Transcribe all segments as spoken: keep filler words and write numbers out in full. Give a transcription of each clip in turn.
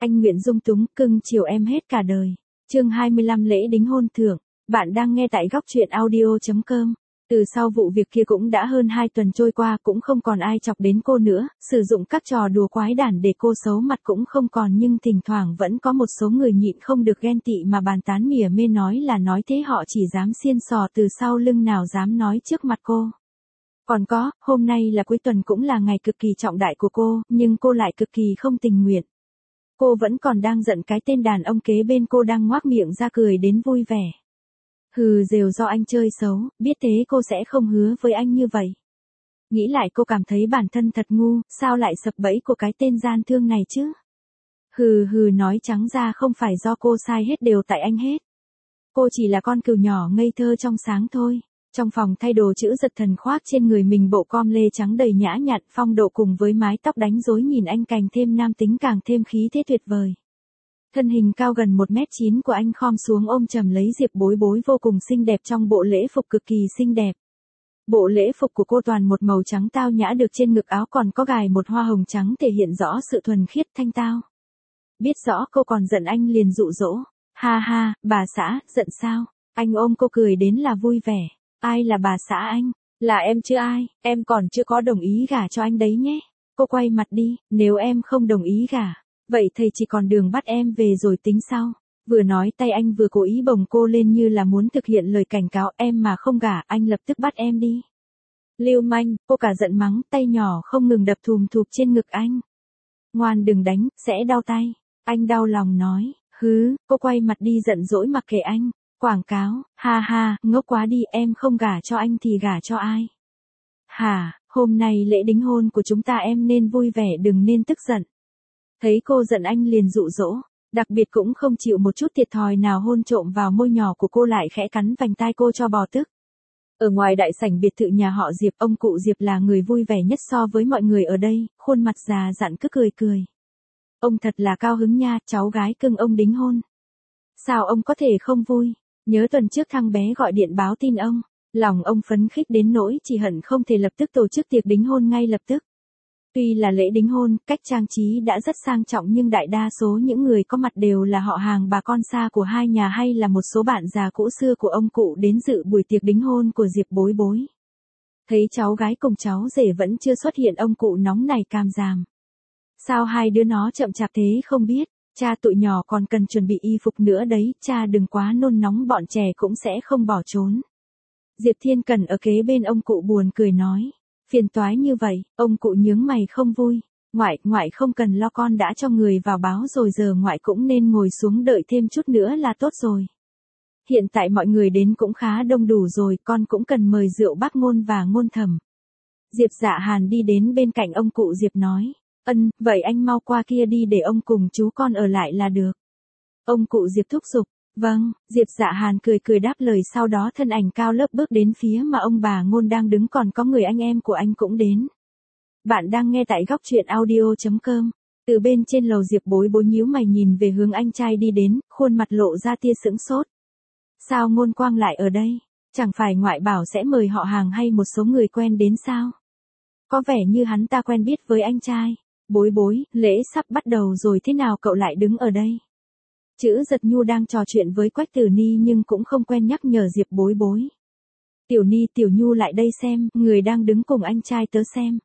Anh nguyện dung túng, cưng chiều em hết cả đời. Chương hai mươi lăm lễ đính hôn thưởng. Bạn đang nghe tại góc truyện audio chấm com. Từ sau vụ việc kia cũng đã hơn hai tuần trôi qua, cũng không còn ai chọc đến cô nữa, sử dụng các trò đùa quái đản để cô xấu mặt cũng không còn, nhưng thỉnh thoảng vẫn có một số người nhịn không được ghen tị mà bàn tán mỉa mê, nói là nói thế họ chỉ dám xiên xò từ sau lưng, nào dám nói trước mặt cô. Còn có, hôm nay là cuối tuần, cũng là ngày cực kỳ trọng đại của cô, nhưng cô lại cực kỳ không tình nguyện. Cô vẫn còn đang giận cái tên đàn ông kế bên cô đang ngoác miệng ra cười đến vui vẻ. Hừ, rều do anh chơi xấu, biết thế cô sẽ không hứa với anh như vậy. Nghĩ lại cô cảm thấy bản thân thật ngu, sao lại sập bẫy của cái tên gian thương này chứ? Hừ hừ, nói trắng ra không phải do cô sai hết, đều tại anh hết. Cô chỉ là con cừu nhỏ ngây thơ trong sáng thôi. Trong phòng thay đồ, Chữ Giật Thần khoác trên người mình bộ com lê trắng đầy nhã nhặn phong độ, cùng với mái tóc đánh rối nhìn anh càng thêm nam tính, càng thêm khí thế tuyệt vời. Thân hình cao gần một mét chín của anh khom xuống ôm chầm lấy Diệp Bối Bối vô cùng xinh đẹp trong bộ lễ phục cực kỳ xinh đẹp. Bộ lễ phục của cô toàn một màu trắng tao nhã, được trên ngực áo còn có gài một hoa hồng trắng, thể hiện rõ sự thuần khiết thanh tao. Biết rõ cô còn giận anh liền dụ dỗ. Ha ha, bà xã, giận sao? Anh ôm cô cười đến là vui vẻ. Ai là bà xã anh? Là em chứ ai, em còn chưa có đồng ý gả cho anh đấy nhé. Cô quay mặt đi, nếu em không đồng ý gả, vậy thầy chỉ còn đường bắt em về rồi tính sau. Vừa nói, tay anh vừa cố ý bồng cô lên như là muốn thực hiện lời cảnh cáo, em mà không gả, anh lập tức bắt em đi. Lưu manh, cô cả giận mắng, tay nhỏ không ngừng đập thùm thụp trên ngực anh. Ngoan đừng đánh, sẽ đau tay. Anh đau lòng nói, hứ, cô quay mặt đi giận dỗi mặc kệ anh. Quảng cáo, ha ha, ngốc quá đi, em không gả cho anh thì gả cho ai? Hả, hôm nay lễ đính hôn của chúng ta, em nên vui vẻ đừng nên tức giận. Thấy cô giận anh liền dụ dỗ, đặc biệt cũng không chịu một chút thiệt thòi nào hôn trộm vào môi nhỏ của cô, lại khẽ cắn vành tai cô cho bò tức. Ở ngoài đại sảnh biệt thự nhà họ Diệp, ông cụ Diệp là người vui vẻ nhất so với mọi người ở đây, khuôn mặt già dặn cứ cười cười. Ông thật là cao hứng nha, cháu gái cưng ông đính hôn. Sao ông có thể không vui? Nhớ tuần trước thằng bé gọi điện báo tin ông, lòng ông phấn khích đến nỗi chỉ hận không thể lập tức tổ chức tiệc đính hôn ngay lập tức. Tuy là lễ đính hôn, cách trang trí đã rất sang trọng, nhưng đại đa số những người có mặt đều là họ hàng bà con xa của hai nhà, hay là một số bạn già cũ xưa của ông cụ đến dự buổi tiệc đính hôn của Diệp Bối Bối. Thấy cháu gái cùng cháu rể vẫn chưa xuất hiện, ông cụ nóng này càm ràm. Sao hai đứa nó chậm chạp thế không biết? Cha tụi nhỏ còn cần chuẩn bị y phục nữa đấy, cha đừng quá nôn nóng, bọn trẻ cũng sẽ không bỏ trốn. Diệp Thiên Cần ở kế bên ông cụ buồn cười nói, phiền toái như vậy, ông cụ nhướng mày không vui. Ngoại, ngoại không cần lo, con đã cho người vào báo rồi, giờ ngoại cũng nên ngồi xuống đợi thêm chút nữa là tốt rồi. Hiện tại mọi người đến cũng khá đông đủ rồi, con cũng cần mời rượu bác Ngôn và Ngôn Thẩm. Diệp Dạ Hàn đi đến bên cạnh ông cụ Diệp nói. Ân, vậy anh mau qua kia đi, để ông cùng chú con ở lại là được. Ông cụ Diệp thúc giục. Vâng, Diệp Dạ Hàn cười cười đáp lời, sau đó thân ảnh cao lớp bước đến phía mà ông bà Ngôn đang đứng, còn có người anh em của anh cũng đến. Bạn đang nghe tại góc truyện audio chấm com. Từ bên trên lầu, Diệp Bối Bối nhíu mày nhìn về hướng anh trai đi đến, khuôn mặt lộ ra tia sững sốt. Sao Ngôn Quang lại ở đây? Chẳng phải ngoại bảo sẽ mời họ hàng hay một số người quen đến sao? Có vẻ như hắn ta quen biết với anh trai. Bối Bối, lễ sắp bắt đầu rồi, thế nào cậu lại đứng ở đây? Chữ Giật Nhu đang trò chuyện với Quách Tử Ni nhưng cũng không quen nhắc nhở Diệp Bối Bối. Tiểu Ni, Tiểu Nhu lại đây xem, người đang đứng cùng anh trai tớ xem.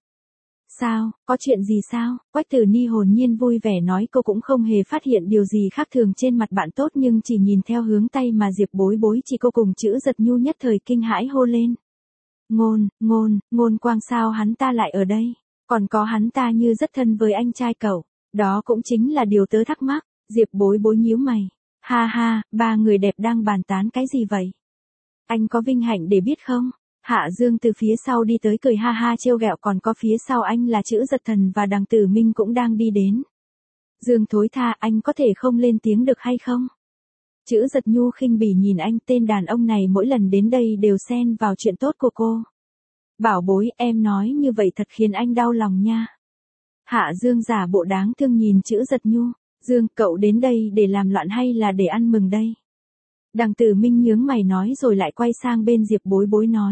Sao, có chuyện gì sao? Quách Tử Ni hồn nhiên vui vẻ nói, cô cũng không hề phát hiện điều gì khác thường trên mặt bạn tốt, nhưng chỉ nhìn theo hướng tay mà Diệp Bối Bối chỉ, cô cùng Chữ Giật Nhu nhất thời kinh hãi hô lên. Ngôn, Ngôn, Ngôn Quang, sao hắn ta lại ở đây? Còn có hắn ta như rất thân với anh trai cậu, đó cũng chính là điều tớ thắc mắc. Diệp Bối Bối nhíu mày. Ha ha, ba người đẹp đang bàn tán cái gì vậy? Anh có vinh hạnh để biết không? Hạ Dương từ phía sau đi tới cười ha ha trêu ghẹo, còn có phía sau anh là Chữ Giật Thần và Đằng Tử Minh cũng đang đi đến. Dương thối tha, anh có thể không lên tiếng được hay không? Chữ Giật Nhu khinh bỉ nhìn anh, tên đàn ông này mỗi lần đến đây đều xen vào chuyện tốt của cô. Bảo Bối, em nói như vậy thật khiến anh đau lòng nha. Hạ Dương giả bộ đáng thương nhìn Chữ Giật Nhu. Dương, cậu đến đây để làm loạn hay là để ăn mừng đây? Đằng Tử Minh nhướng mày nói, rồi lại quay sang bên Diệp Bối Bối nói.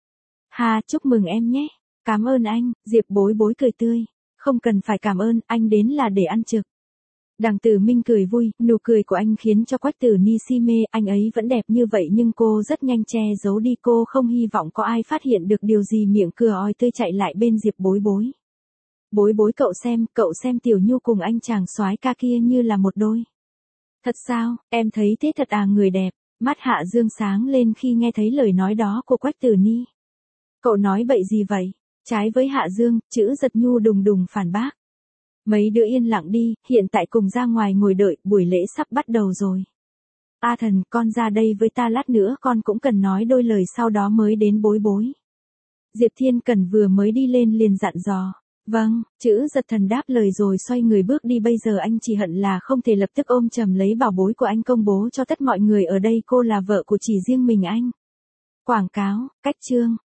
Ha, chúc mừng em nhé. Cảm ơn anh. Diệp Bối Bối cười tươi. Không cần phải cảm ơn, anh đến là để ăn trực. Đằng Tử Minh cười vui, nụ cười của anh khiến cho Quách Tử Ni si mê, anh ấy vẫn đẹp như vậy nhưng cô rất nhanh che giấu đi, cô không hy vọng có ai phát hiện được điều gì, miệng cười ói tươi chạy lại bên Diệp Bối Bối. Bối Bối cậu xem, cậu xem Tiểu Nhu cùng anh chàng soái ca kia như là một đôi. Thật sao, em thấy thế thật à người đẹp, mắt Hạ Dương sáng lên khi nghe thấy lời nói đó của Quách Tử Ni. Cậu nói bậy gì vậy? Trái với Hạ Dương, chữ Giật Nhu đùng đùng phản bác. Mấy đứa yên lặng đi, hiện tại cùng ra ngoài ngồi đợi, buổi lễ sắp bắt đầu rồi. A Thần, con ra đây với ta lát nữa, con cũng cần nói đôi lời, sau đó mới đến Bối Bối. Diệp Thiên Cẩn vừa mới đi lên liền dặn dò. Vâng, chữ Giật Thần đáp lời rồi xoay người bước đi, bây giờ anh chỉ hận là không thể lập tức ôm chầm lấy bảo bối của anh công bố cho tất mọi người ở đây cô là vợ của chỉ riêng mình anh. Quảng cáo, cách chương.